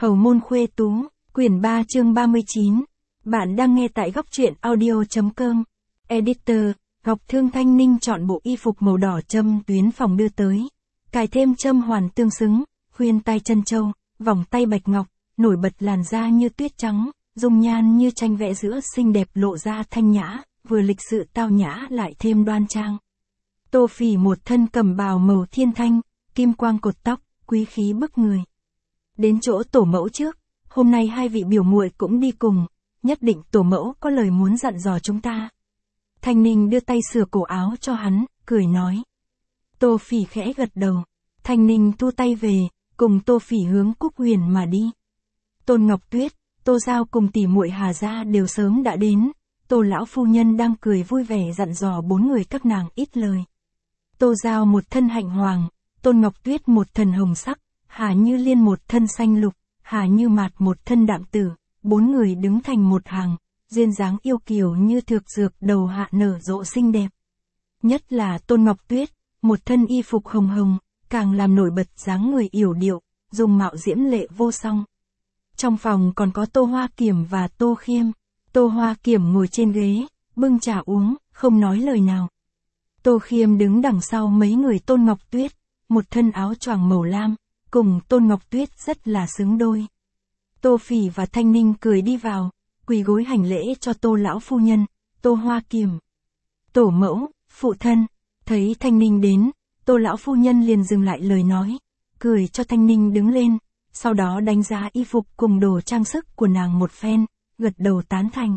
Hầu môn khuê tú, quyển 3 chương 39. Bạn đang nghe tại góc truyện audio.com. Editor, Ngọc Thương Thanh Ninh chọn bộ y phục màu đỏ châm tuyến phòng đưa tới. Cài thêm châm hoàn tương xứng, khuyên tai chân châu, vòng tay bạch ngọc, nổi bật làn da như tuyết trắng, dung nhan như tranh vẽ giữa xinh đẹp lộ ra thanh nhã, vừa lịch sự tao nhã lại thêm đoan trang. Tô Phỉ một thân cẩm bào màu thiên thanh, kim quang cột tóc, quý khí bức người. Đến chỗ tổ mẫu trước, hôm nay hai vị biểu muội cũng đi cùng, nhất định tổ mẫu có lời muốn dặn dò chúng ta. Thanh Ninh đưa tay sửa cổ áo cho hắn, cười nói. Tô Phỉ khẽ gật đầu, Thanh Ninh thu tay về, cùng Tô Phỉ hướng Cúc Huyền mà đi. Tôn Ngọc Tuyết, Tô Giao cùng tỷ muội Hà gia đều sớm đã đến, Tô lão phu nhân đang cười vui vẻ dặn dò bốn người các nàng ít lời. Tô Giao một thân hạnh hoàng, Tôn Ngọc Tuyết một thân hồng sắc, Hà Như Liên một thân xanh lục, Hà Như Mạt một thân đạm tử, bốn người đứng thành một hàng, duyên dáng yêu kiều như thược dược đầu hạ nở rộ xinh đẹp. Nhất là Tôn Ngọc Tuyết, một thân y phục hồng hồng, càng làm nổi bật dáng người yểu điệu, dung mạo diễm lệ vô song. Trong phòng còn có Tô Hoa Kiểm và Tô Khiêm. Tô Hoa Kiểm ngồi trên ghế, bưng trà uống, không nói lời nào. Tô Khiêm đứng đằng sau mấy người Tôn Ngọc Tuyết, một thân áo choàng màu lam, cùng Tôn Ngọc Tuyết rất là xứng đôi. Tô Phỉ và Thanh Ninh cười đi vào, quỳ gối hành lễ cho Tô lão phu nhân, Tô Hoa Kiểm. Tổ mẫu, phụ thân, thấy Thanh Ninh đến, Tô lão phu nhân liền dừng lại lời nói, cười cho Thanh Ninh đứng lên, sau đó đánh giá y phục cùng đồ trang sức của nàng một phen, gật đầu tán thành.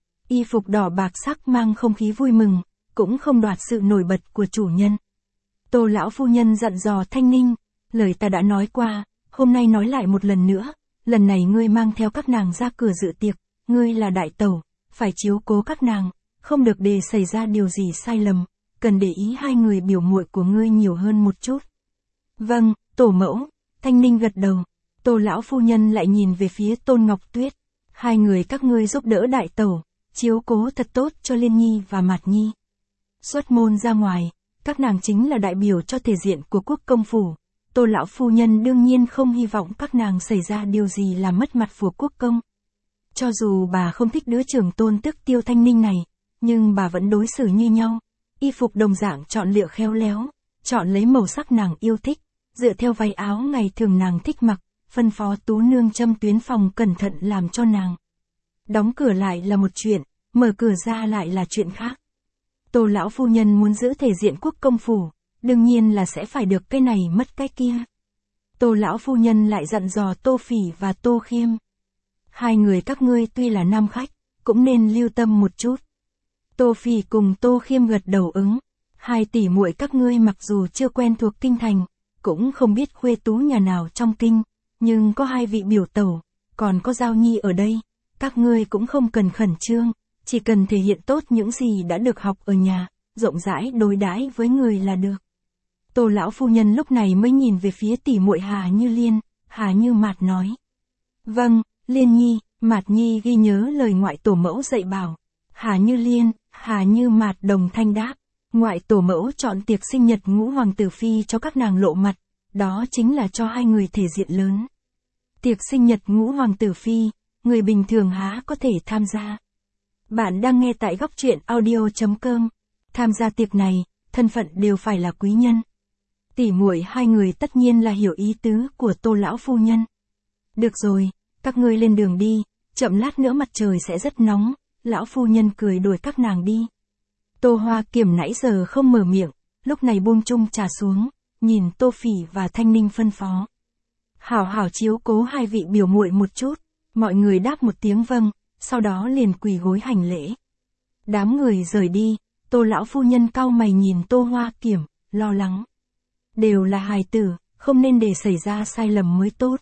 Y phục đỏ bạc sắc mang không khí vui mừng, cũng không đoạt sự nổi bật của chủ nhân. Tô lão phu nhân dặn dò Thanh Ninh, lời ta đã nói qua, hôm nay nói lại một lần nữa, lần này ngươi mang theo các nàng ra cửa dự tiệc, ngươi là đại tẩu, phải chiếu cố các nàng, không được để xảy ra điều gì sai lầm, cần để ý hai người biểu muội của ngươi nhiều hơn một chút. Vâng, tổ mẫu, Thanh Ninh gật đầu. Tô lão phu nhân lại nhìn về phía Tôn Ngọc Tuyết, hai người các ngươi giúp đỡ đại tẩu, chiếu cố thật tốt cho Liên Nhi và Mạt Nhi. Xuất môn ra ngoài, các nàng chính là đại biểu cho thể diện của quốc công phủ. Tô lão phu nhân đương nhiên không hy vọng các nàng xảy ra điều gì làm mất mặt của quốc công. Cho dù bà không thích đứa trưởng tôn tức Tiêu Thanh Ninh này, nhưng bà vẫn đối xử như nhau. Y phục đồng dạng chọn lựa khéo léo, chọn lấy màu sắc nàng yêu thích, dựa theo váy áo ngày thường nàng thích mặc, phân phó tú nương châm tuyến phòng cẩn thận làm cho nàng. Đóng cửa lại là một chuyện, mở cửa ra lại là chuyện khác. Tô lão phu nhân muốn giữ thể diện quốc công phủ, đương nhiên là sẽ phải được cái này mất cái kia. Tô lão phu nhân lại dặn dò Tô Phỉ và Tô Khiêm. Hai người các ngươi tuy là nam khách, cũng nên lưu tâm một chút. Tô Phỉ cùng Tô Khiêm gật đầu ứng. Hai tỷ muội các ngươi mặc dù chưa quen thuộc kinh thành, cũng không biết khuê tú nhà nào trong kinh, nhưng có hai vị biểu tẩu, còn có Giao Nhi ở đây, các ngươi cũng không cần khẩn trương, chỉ cần thể hiện tốt những gì đã được học ở nhà, rộng rãi đối đãi với người là được. Tô lão phu nhân lúc này mới nhìn về phía tỷ muội Hà Như Liên, Hà Như Mạt nói. Vâng, Liên Nhi, Mạt Nhi ghi nhớ lời ngoại tổ mẫu dạy bảo. Hà Như Liên, Hà Như Mạt đồng thanh đáp. Ngoại tổ mẫu chọn tiệc sinh nhật ngũ hoàng tử phi cho các nàng lộ mặt, đó chính là cho hai người thể diện lớn. Tiệc sinh nhật ngũ hoàng tử phi, người bình thường há có thể tham gia. Bạn đang nghe tại góc truyện audio.com. Tham gia tiệc này, thân phận đều phải là quý nhân. Tỷ muội hai người tất nhiên là hiểu ý tứ của Tô lão phu nhân. Được rồi, các ngươi lên đường đi, chậm lát nữa mặt trời sẽ rất nóng, lão phu nhân cười đuổi các nàng đi. Tô Hoa Kiểm nãy giờ không mở miệng, lúc này buông chung trà xuống, nhìn Tô Phỉ và Thanh Ninh phân phó. Hảo hảo chiếu cố hai vị biểu muội một chút, mọi người đáp một tiếng vâng, sau đó liền quỳ gối hành lễ. Đám người rời đi, Tô lão phu nhân cau mày nhìn Tô Hoa Kiểm, lo lắng. Đều là hài tử, không nên để xảy ra sai lầm mới tốt.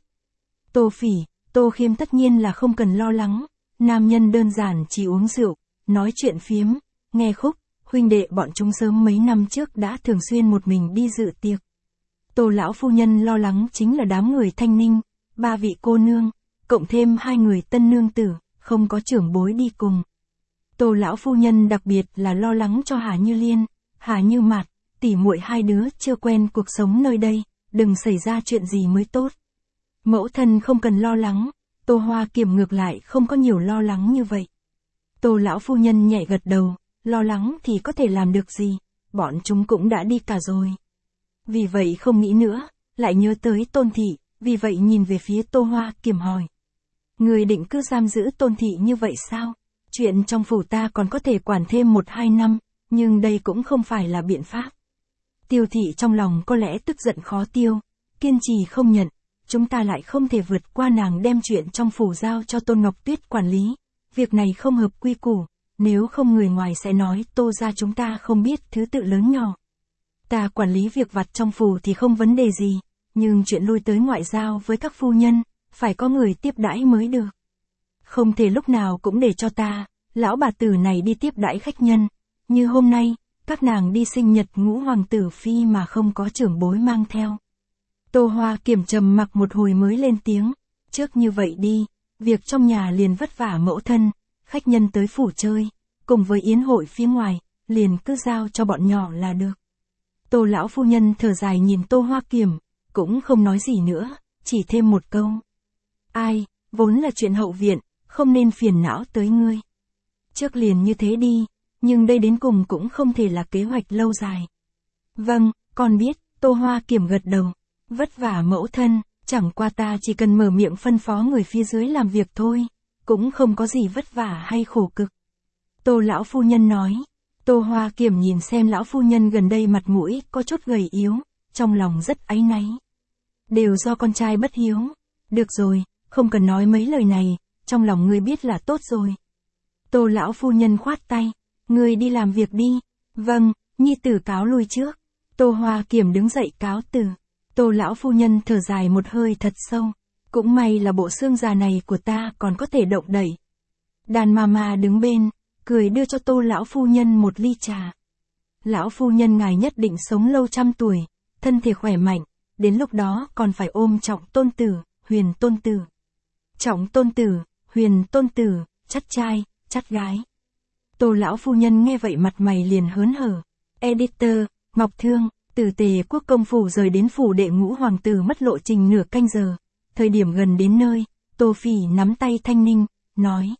Tô Phỉ, Tô Khiêm tất nhiên là không cần lo lắng, nam nhân đơn giản chỉ uống rượu, nói chuyện phiếm, nghe khúc, huynh đệ bọn chúng sớm mấy năm trước đã thường xuyên một mình đi dự tiệc. Tô lão phu nhân lo lắng chính là đám người Thanh Ninh, ba vị cô nương, cộng thêm hai người tân nương tử, không có trưởng bối đi cùng. Tô lão phu nhân đặc biệt là lo lắng cho Hà Như Liên, Hà Như Mạt, tỷ muội hai đứa chưa quen cuộc sống nơi đây, đừng xảy ra chuyện gì mới tốt. Mẫu thân không cần lo lắng, Tô Hoa Kiềm ngược lại không có nhiều lo lắng như vậy. Tô lão phu nhân nhẹ gật đầu, lo lắng thì có thể làm được gì, bọn chúng cũng đã đi cả rồi. Vì vậy không nghĩ nữa, lại nhớ tới Tôn Thị, vì vậy nhìn về phía Tô Hoa Kiềm hỏi. Người định cứ giam giữ Tôn Thị như vậy sao? Chuyện trong phủ ta còn có thể quản thêm 1-2 năm, nhưng đây cũng không phải là biện pháp. Tiêu Thị trong lòng có lẽ tức giận khó tiêu, kiên trì không nhận, chúng ta lại không thể vượt qua nàng đem chuyện trong phủ giao cho Tôn Ngọc Tuyết quản lý. Việc này không hợp quy củ, nếu không người ngoài sẽ nói Tô gia chúng ta không biết thứ tự lớn nhỏ. Ta quản lý việc vặt trong phủ thì không vấn đề gì, nhưng chuyện lui tới ngoại giao với các phu nhân, phải có người tiếp đãi mới được. Không thể lúc nào cũng để cho ta, lão bà tử này đi tiếp đãi khách nhân, như hôm nay, các nàng đi sinh nhật Ngũ hoàng tử phi mà không có trưởng bối mang theo. Tô Hoa Kiềm trầm mặc một hồi mới lên tiếng, trước như vậy đi, việc trong nhà liền vất vả mẫu thân, khách nhân tới phủ chơi, cùng với yến hội phía ngoài, liền cứ giao cho bọn nhỏ là được. Tô lão phu nhân thở dài nhìn Tô Hoa Kiềm, cũng không nói gì nữa, chỉ thêm một câu. Ai, vốn là chuyện hậu viện, không nên phiền não tới ngươi. Trước liền như thế đi, nhưng đây đến cùng cũng không thể là kế hoạch lâu dài. Vâng, con biết, Tô Hoa Kiềm gật đầu. Vất vả mẫu thân, chẳng qua ta chỉ cần mở miệng phân phó người phía dưới làm việc thôi, cũng không có gì vất vả hay khổ cực. Tô lão phu nhân nói. Tô Hoa Kiềm nhìn xem lão phu nhân gần đây mặt mũi có chút gầy yếu, trong lòng rất áy náy. Đều do con trai bất hiếu. Được rồi, không cần nói mấy lời này, trong lòng ngươi biết là tốt rồi. Tô lão phu nhân khoát tay, ngươi đi làm việc đi. Vâng, nhi tử cáo lui trước. Tô Hoa Kiềm đứng dậy cáo từ. Tô lão phu nhân thở dài một hơi thật sâu. Cũng may là bộ xương già này của ta còn có thể động đậy. Đàn mama đứng bên, cười đưa cho Tô lão phu nhân một ly trà. Lão phu nhân ngài nhất định sống lâu 100 tuổi, thân thể khỏe mạnh, đến lúc đó còn phải ôm Trọng tôn tử, Huyền tôn tử. Trọng tôn tử, Huyền tôn tử, chắt trai, chắt gái. Tô lão phu nhân nghe vậy mặt mày liền hớn hở. Editor, Ngọc Thương, từ Tề Quốc công phủ rời đến phủ đệ Ngũ hoàng tử mất lộ trình nửa canh giờ. Thời điểm gần đến nơi, Tô Phỉ nắm tay Thanh Ninh, nói.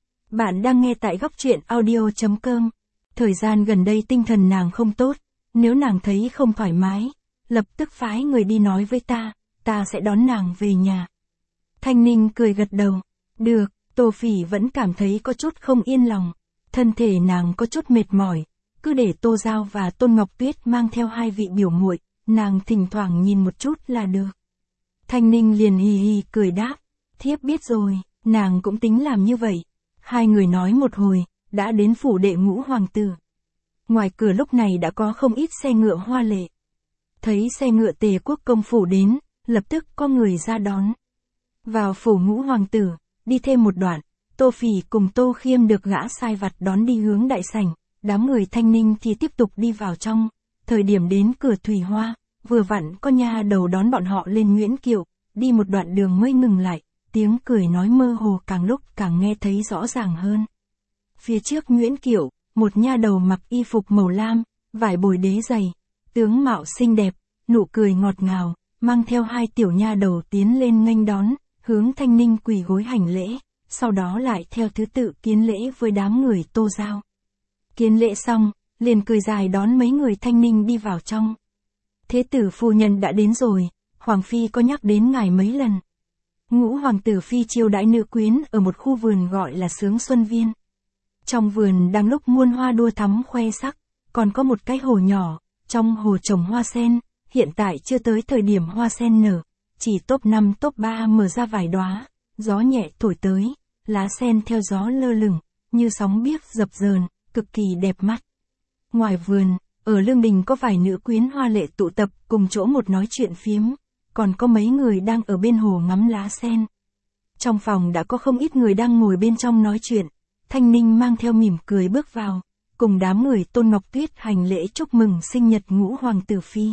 Bạn đang nghe tại góc truyện audio.com. Thời gian gần đây tinh thần nàng không tốt, nếu nàng thấy không thoải mái, lập tức phái người đi nói với ta sẽ đón nàng về nhà. Thanh Ninh cười gật đầu. Được, Tô Phỉ vẫn cảm thấy có chút không yên lòng. Thân thể nàng có chút mệt mỏi, cứ để Tô Giao và Tôn Ngọc Tuyết mang theo 2 vị biểu muội, nàng thỉnh thoảng nhìn một chút là được. Thanh Ninh liền hì hì cười đáp, thiếp biết rồi, nàng cũng tính làm như vậy. 2 người nói một hồi, đã đến phủ đệ Ngũ hoàng tử. Ngoài cửa lúc này đã có không ít xe ngựa hoa lệ. Thấy xe ngựa Tề Quốc công phủ đến, lập tức có người ra đón. Vào phủ Ngũ hoàng tử, đi thêm một đoạn, Tô Phỉ cùng Tô Khiêm được gã sai vặt đón đi hướng đại sảnh, đám người Thanh Ninh thì tiếp tục đi vào trong. Thời điểm đến cửa Thủy Hoa, vừa vặn có nha đầu đón bọn họ lên Nguyễn Kiệu, đi một đoạn đường mới ngừng lại, tiếng cười nói mơ hồ càng lúc càng nghe thấy rõ ràng hơn. Phía trước Nguyễn Kiệu, một nha đầu mặc y phục màu lam, vải bồi đế dày, tướng mạo xinh đẹp, nụ cười ngọt ngào, mang theo 2 tiểu nha đầu tiến lên nghênh đón, hướng Thanh Ninh quỳ gối hành lễ, sau đó lại theo thứ tự kiến lễ với đám người Tô Giao. Kiến lễ xong, liền cười dài đón mấy người Thanh Ninh đi vào trong. Thế tử phu nhân đã đến rồi, Hoàng Phi có nhắc đến ngài mấy lần. Ngũ hoàng tử phi chiêu đãi nữ quyến ở một khu vườn gọi là Sướng Xuân Viên. Trong vườn đang lúc muôn hoa đua thắm khoe sắc, còn có một cái hồ nhỏ, trong hồ trồng hoa sen, hiện tại chưa tới thời điểm hoa sen nở, chỉ top 5 top 3 mở ra vài đóa, gió nhẹ thổi tới, lá sen theo gió lơ lửng, như sóng biếc dập dờn, cực kỳ đẹp mắt. Ngoài vườn, ở lương đình có vài nữ quyến hoa lệ tụ tập cùng chỗ một nói chuyện phiếm, còn có mấy người đang ở bên hồ ngắm lá sen. Trong phòng đã có không ít người đang ngồi bên trong nói chuyện, Thanh Ninh mang theo mỉm cười bước vào, cùng đám người Tôn Ngọc Tuyết hành lễ chúc mừng sinh nhật Ngũ hoàng tử phi.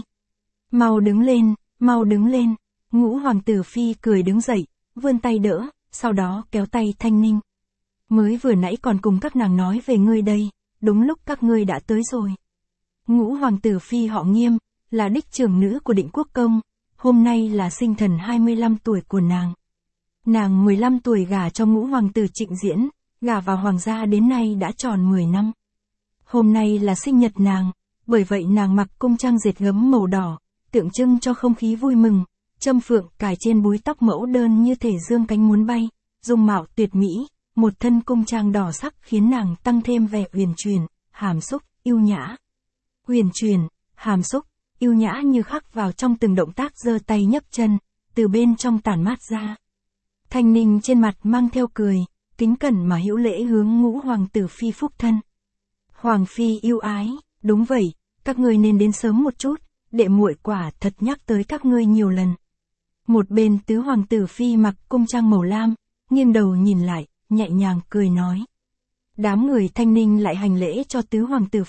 Mau đứng lên, mau đứng lên. Ngũ hoàng tử phi cười đứng dậy, vươn tay đỡ, sau đó kéo tay Thanh Ninh. Mới vừa nãy còn cùng các nàng nói về ngươi đây, đúng lúc các ngươi đã tới rồi. Ngũ hoàng tử phi họ Nghiêm, là đích trưởng nữ của Định Quốc công, hôm nay là sinh thần 25 tuổi của nàng. Nàng 15 tuổi gả cho ngũ hoàng tử Trịnh Diễn, gả vào hoàng gia đến nay đã tròn 10 năm. Hôm nay là sinh nhật nàng, bởi vậy nàng mặc cung trang dệt gấm màu đỏ, tượng trưng cho không khí vui mừng, châm phượng cài trên búi tóc mẫu đơn như thể dương cánh muốn bay, dung mạo tuyệt mỹ, một thân cung trang đỏ sắc khiến nàng tăng thêm vẻ uyển chuyển, hàm xúc, yêu nhã. Uyển chuyển, hàm xúc, yêu nhã như khắc vào trong từng động tác giơ tay nhấc chân, từ bên trong tản mát ra. Thanh Ninh trên mặt mang theo cười, kính cẩn mà hữu lễ hướng ngũ hoàng tử phi phúc thân. Hoàng phi yêu ái, đúng vậy, các ngươi nên đến sớm một chút, đệ muội quả thật nhắc tới các ngươi nhiều lần. Một bên tứ hoàng tử phi mặc cung trang màu lam, nghiêng đầu nhìn lại, nhẹ nhàng cười nói. Đám người Thanh Ninh lại hành lễ cho tứ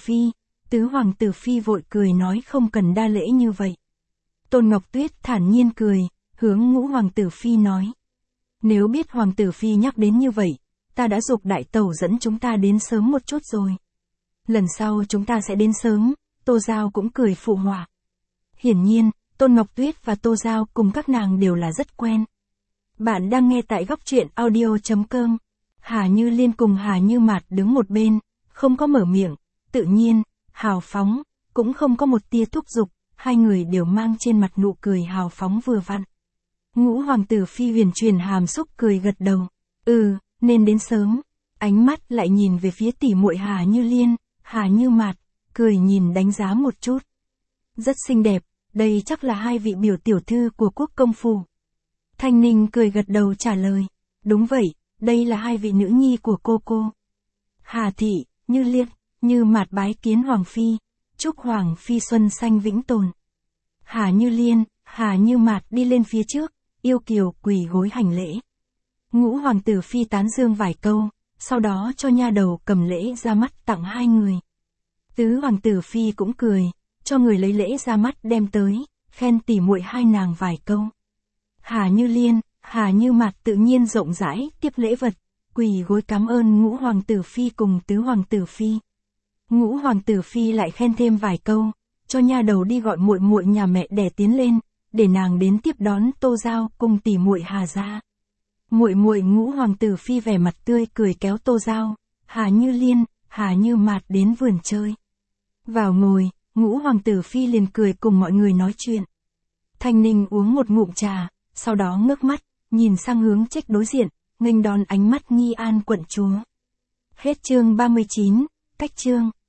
hoàng tử phi vội cười nói không cần đa lễ như vậy. Tôn Ngọc Tuyết thản nhiên cười, hướng ngũ hoàng tử phi nói. Nếu biết hoàng tử phi nhắc đến như vậy, ta đã giục đại tẩu dẫn chúng ta đến sớm một chút rồi. Lần sau chúng ta sẽ đến sớm, Tô Giao cũng cười phụ họa. Hiển nhiên, Tôn Ngọc Tuyết và Tô Giao cùng các nàng đều là rất quen. Bạn đang nghe tại góc truyện audio.com. Hà Như Liên cùng Hà Như Mạt đứng một bên, không có mở miệng, tự nhiên, hào phóng, cũng không có một tia thúc giục, hai người đều mang trên mặt nụ cười hào phóng vừa vặn. Ngũ hoàng tử phi huyền truyền hàm xúc cười gật đầu. Nên đến sớm. Ánh mắt lại nhìn về phía tỷ muội Hà Như Liên, Hà Như Mạt, cười nhìn đánh giá một chút. Rất xinh đẹp, đây chắc là hai vị biểu tiểu thư của quốc công phủ. Thanh Ninh cười gật đầu trả lời. Đúng vậy, đây là hai vị nữ nhi của cô. Hà thị, Như Liên, Như Mạt bái kiến hoàng phi, chúc hoàng phi xuân xanh vĩnh tồn. Hà Như Liên, Hà Như Mạt đi lên phía trước, yêu kiều quỳ gối hành lễ. Ngũ hoàng tử phi tán dương vài câu, sau đó cho nha đầu cầm lễ ra mắt tặng hai người. Tứ hoàng tử phi cũng cười, cho người lấy lễ ra mắt đem tới, khen tỉ muội hai nàng vài câu. Hà Như Liên, Hà Như Mạt tự nhiên rộng rãi tiếp lễ vật, quỳ gối cảm ơn ngũ hoàng tử phi cùng tứ hoàng tử phi. Ngũ hoàng tử phi lại khen thêm vài câu, cho nha đầu đi gọi muội muội nhà mẹ đẻ tiến lên, để nàng đến tiếp đón Tô Giao cùng tỉ muội Hà gia. Muội muội ngũ hoàng tử phi vẻ mặt tươi cười kéo Tô Giao, Hà Như Liên, Hà Như Mạt đến vườn chơi. Vào ngồi, ngũ hoàng tử phi liền cười cùng mọi người nói chuyện. Thanh Ninh uống một ngụm trà, sau đó ngước mắt, nhìn sang hướng trách đối diện, nghênh đón ánh mắt nghi an quận chúa. Hết chương 39, cách chương.